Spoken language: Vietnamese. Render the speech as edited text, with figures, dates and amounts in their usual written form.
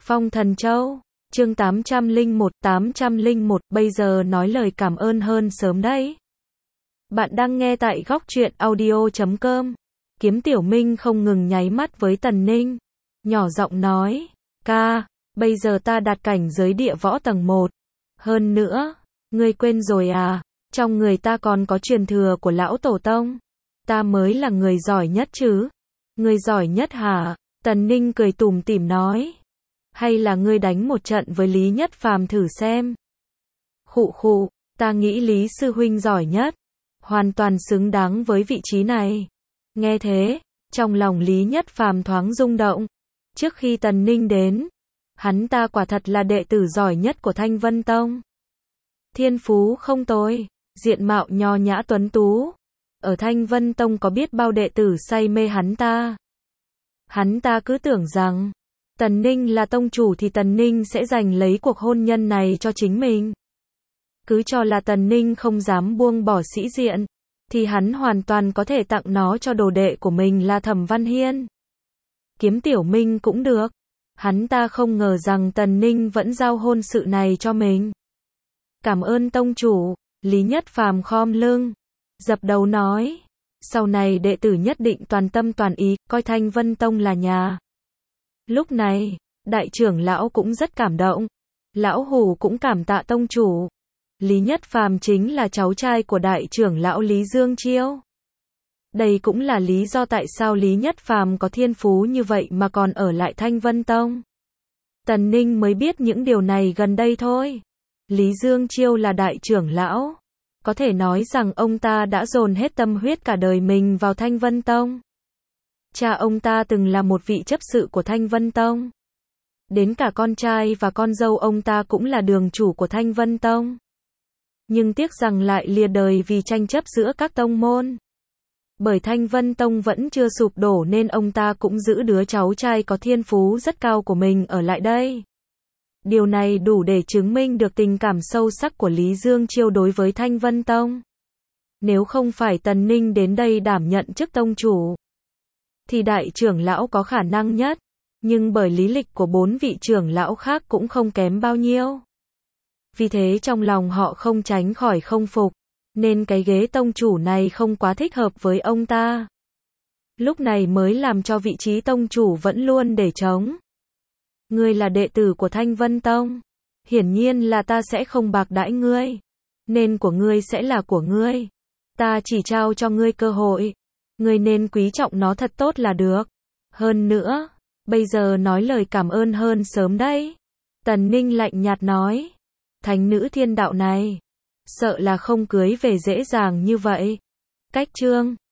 Phong Thần Châu, chương 801, bây giờ nói lời cảm ơn hơn sớm đấy. Bạn đang nghe tại góc truyện audio.com. Kiếm Tiểu Minh không ngừng nháy mắt với Tần Ninh, nhỏ giọng nói, ca, bây giờ ta đạt cảnh giới địa võ tầng 1. Hơn nữa, ngươi quên rồi à, trong người ta còn có truyền thừa của lão tổ tông. Ta mới là người giỏi nhất chứ. Ngươi giỏi nhất hả? Tần Ninh cười tủm tỉm nói. Hay là ngươi đánh một trận với Lý Nhất Phàm thử xem. Khụ khụ, ta nghĩ Lý sư huynh giỏi nhất. Hoàn toàn xứng đáng với vị trí này. Nghe thế, trong lòng Lý Nhất Phàm thoáng rung động. Trước khi Tần Ninh đến, hắn ta quả thật là đệ tử giỏi nhất của Thanh Vân Tông. Thiên phú không tồi, diện mạo nho nhã tuấn tú. Ở Thanh Vân Tông có biết bao đệ tử say mê hắn ta. Hắn ta cứ tưởng rằng Tần Ninh là tông chủ thì Tần Ninh sẽ giành lấy cuộc hôn nhân này cho chính mình. Cứ cho là Tần Ninh không dám buông bỏ sĩ diện, thì hắn hoàn toàn có thể tặng nó cho đồ đệ của mình là Thẩm Văn Hiên. Kiếm Tiểu Minh cũng được. Hắn ta không ngờ rằng Tần Ninh vẫn giao hôn sự này cho mình. Cảm ơn tông chủ. Lý Nhất Phàm khom lưng, dập đầu nói, sau này đệ tử nhất định toàn tâm toàn ý, coi Thanh Vân Tông là nhà. Lúc này, đại trưởng lão cũng rất cảm động. Lão Hủ cũng cảm tạ tông chủ. Lý Nhất Phàm chính là cháu trai của đại trưởng lão Lý Dương Chiêu. Đây cũng là lý do tại sao Lý Nhất Phàm có thiên phú như vậy mà còn ở lại Thanh Vân Tông. Tần Ninh mới biết những điều này gần đây thôi. Lý Dương Chiêu là đại trưởng lão. Có thể nói rằng ông ta đã dồn hết tâm huyết cả đời mình vào Thanh Vân Tông. Cha ông ta từng là một vị chấp sự của Thanh Vân Tông. Đến cả con trai và con dâu ông ta cũng là đường chủ của Thanh Vân Tông. Nhưng tiếc rằng lại lìa đời vì tranh chấp giữa các tông môn. Bởi Thanh Vân Tông vẫn chưa sụp đổ nên ông ta cũng giữ đứa cháu trai có thiên phú rất cao của mình ở lại đây. Điều này đủ để chứng minh được tình cảm sâu sắc của Lý Dương Chiêu đối với Thanh Vân Tông. Nếu không phải Tần Ninh đến đây đảm nhận chức tông chủ, thì đại trưởng lão có khả năng nhất. Nhưng bởi lý lịch của 4 vị trưởng lão khác cũng không kém bao nhiêu. Vì thế trong lòng họ không tránh khỏi không phục. Nên cái ghế tông chủ này không quá thích hợp với ông ta. Lúc này mới làm cho vị trí tông chủ vẫn luôn để trống. Ngươi là đệ tử của Thanh Vân Tông. Hiển nhiên là ta sẽ không bạc đãi ngươi. Nên của ngươi sẽ là của ngươi. Ta chỉ trao cho ngươi cơ hội. Ngươi nên quý trọng nó thật tốt là được. Hơn nữa, bây giờ nói lời cảm ơn hơn sớm đấy. Tần Ninh lạnh nhạt nói. Thánh nữ thiên đạo này, sợ là không cưới về dễ dàng như vậy. Cách chương